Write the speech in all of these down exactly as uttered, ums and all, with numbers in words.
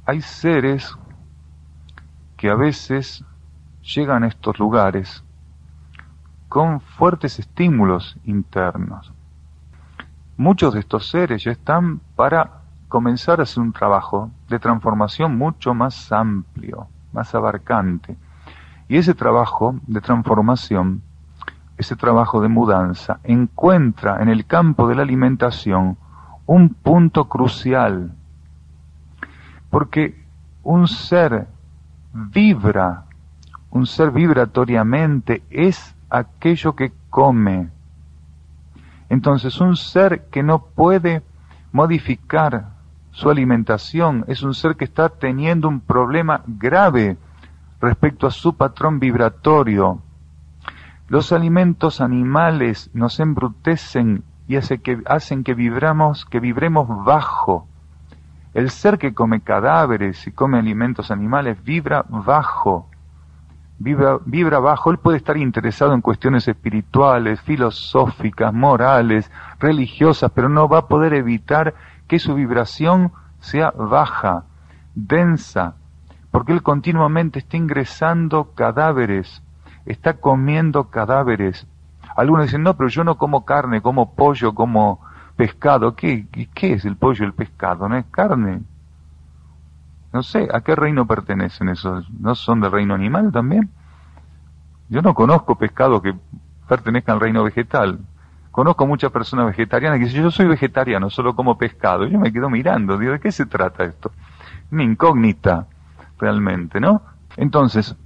hay seres que a veces llegan a estos lugares con fuertes estímulos internos. Muchos de estos seres ya están para comenzar a hacer un trabajo de transformación mucho más amplio, más abarcante. Y ese trabajo de transformación, ese trabajo de mudanza, encuentra en el campo de la alimentación un punto crucial. Porque un ser vibra, un ser vibratoriamente es aquello que come. Entonces un ser que no puede modificar su alimentación es un ser que está teniendo un problema grave respecto a su patrón vibratorio. Los alimentos animales nos embrutecen y hace que, hacen que vibramos, que vibremos bajo. El ser que come cadáveres y come alimentos animales vibra bajo. Vibra, vibra bajo. Él puede estar interesado en cuestiones espirituales, filosóficas, morales, religiosas, pero no va a poder evitar que su vibración sea baja, densa, porque él continuamente está ingresando cadáveres, está comiendo cadáveres. Algunos dicen, no, pero yo no como carne, como pollo, como pescado. ¿Qué, qué es el pollo y el pescado? ¿No es carne? No sé, ¿a qué reino pertenecen esos? ¿No son del reino animal también? Yo no conozco pescado que pertenezca al reino vegetal. Conozco muchas personas vegetarianas que dicen, yo soy vegetariano, solo como pescado. Yo me quedo mirando, digo, ¿de qué se trata esto? Una incógnita, realmente, ¿no? Entonces,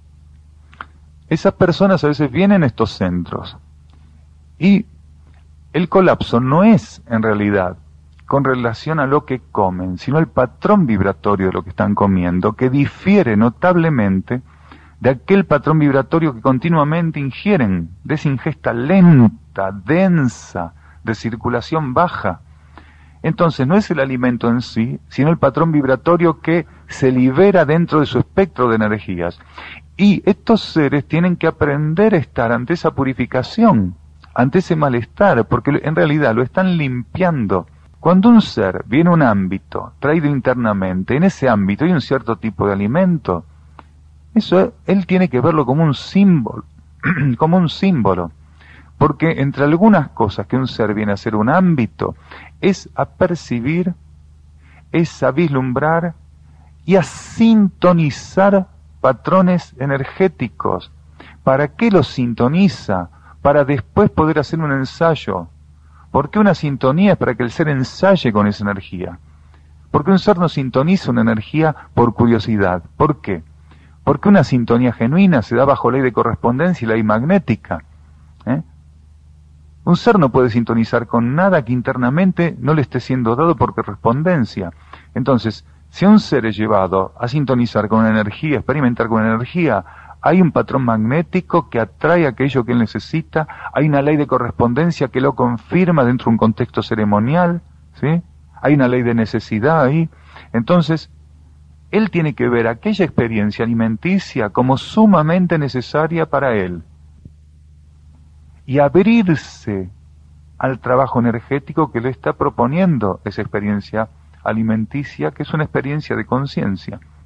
esas personas a veces vienen a estos centros y el colapso no es, en realidad, con relación a lo que comen, sino el patrón vibratorio de lo que están comiendo, que difiere notablemente de aquel patrón vibratorio que continuamente ingieren, de esa ingesta lenta, densa, de circulación baja. Entonces no es el alimento en sí, sino el patrón vibratorio que se libera dentro de su espectro de energías. Y estos seres tienen que aprender a estar ante esa purificación, ante ese malestar, porque en realidad lo están limpiando. Cuando un ser viene a un ámbito traído internamente, en ese ámbito hay un cierto tipo de alimento, eso él tiene que verlo como un símbolo, como un símbolo, porque entre algunas cosas que un ser viene a ser un ámbito, es a percibir, es a vislumbrar y a sintonizar patrones energéticos. ¿Para qué los sintoniza? Para después poder hacer un ensayo. ¿Por qué una sintonía? Es para que el ser ensaye con esa energía. Porque un ser no sintoniza una energía por curiosidad. ¿Por qué? Porque una sintonía genuina se da bajo ley de correspondencia y ley magnética. ¿Eh? Un ser no puede sintonizar con nada que internamente no le esté siendo dado por correspondencia. Entonces, si un ser es llevado a sintonizar con una energía, a experimentar con una energía, hay un patrón magnético que atrae aquello que él necesita, hay una ley de correspondencia que lo confirma dentro de un contexto ceremonial, ¿sí? Hay una ley de necesidad ahí. Entonces, él tiene que ver aquella experiencia alimenticia como sumamente necesaria para él y abrirse al trabajo energético que le está proponiendo esa experiencia alimenticia, que es una experiencia de conciencia.